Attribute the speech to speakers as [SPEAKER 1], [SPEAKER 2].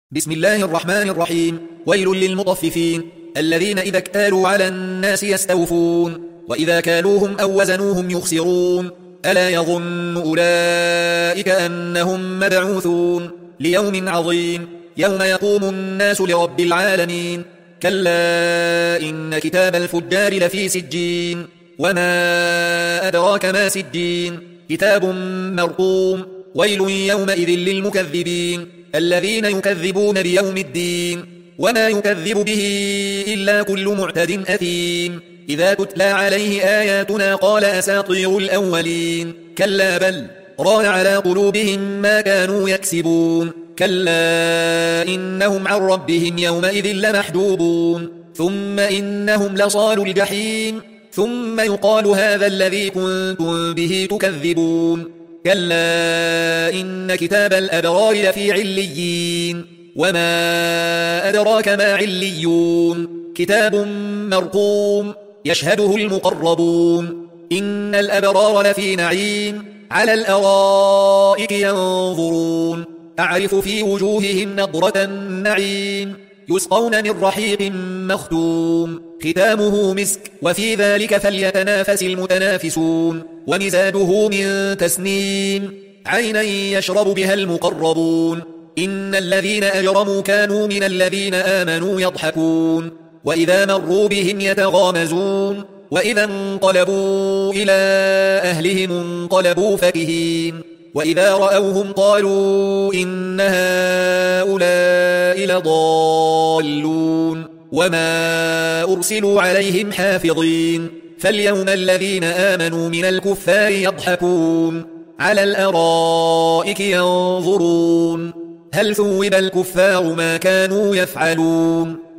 [SPEAKER 1] بسم الله الرحمن الرحيم. ويل للمطففين الذين إذا اكتالوا على الناس يستوفون وإذا كالوهم أو وزنوهم يخسرون ألا يظن أولئك أنهم مبعوثون ليوم عظيم يوم يقوم الناس لرب العالمين. كلا إن كتاب الفجار لفي سجين وما أدراك ما سجين كتاب مرقوم. ويل يومئذ للمكذبين الذين يكذبون بيوم الدين وما يكذب به إلا كل معتد أثيم إذا تتلى عليه آياتنا قال أساطير الأولين كلا بل ران على قلوبهم ما كانوا يكسبون كلا إنهم عن ربهم يومئذ لمحجوبون ثم إنهم لصالوا الجحيم ثم يقال هذا الذي كنتم به تكذبون كلا إن كتاب الأبرار لفي عليين وما أدراك ما عليون كتاب مرقوم يشهده المقربون إن الأبرار لفي نعيم على الأرائك ينظرون أعرف في وجوههم نضرة النعيم يسقون من رحيق مختوم ختامه مسك وفي ذلك فليتنافس المتنافسون ومزاجه من تسنيم عينا يشرب بها المقربون إن الذين أجرموا كانوا من الذين آمنوا يضحكون وإذا مروا بهم يتغامزون وإذا انقلبوا إلى أهلهم انقلبوا فكهين وإذا رأوهم قالوا إن هؤلاء لضالون وما أرسلوا عليهم حافظين فاليوم الذين آمنوا من الكفار يضحكون على الأرائك ينظرون هل ثوب الكفار ما كانوا يفعلون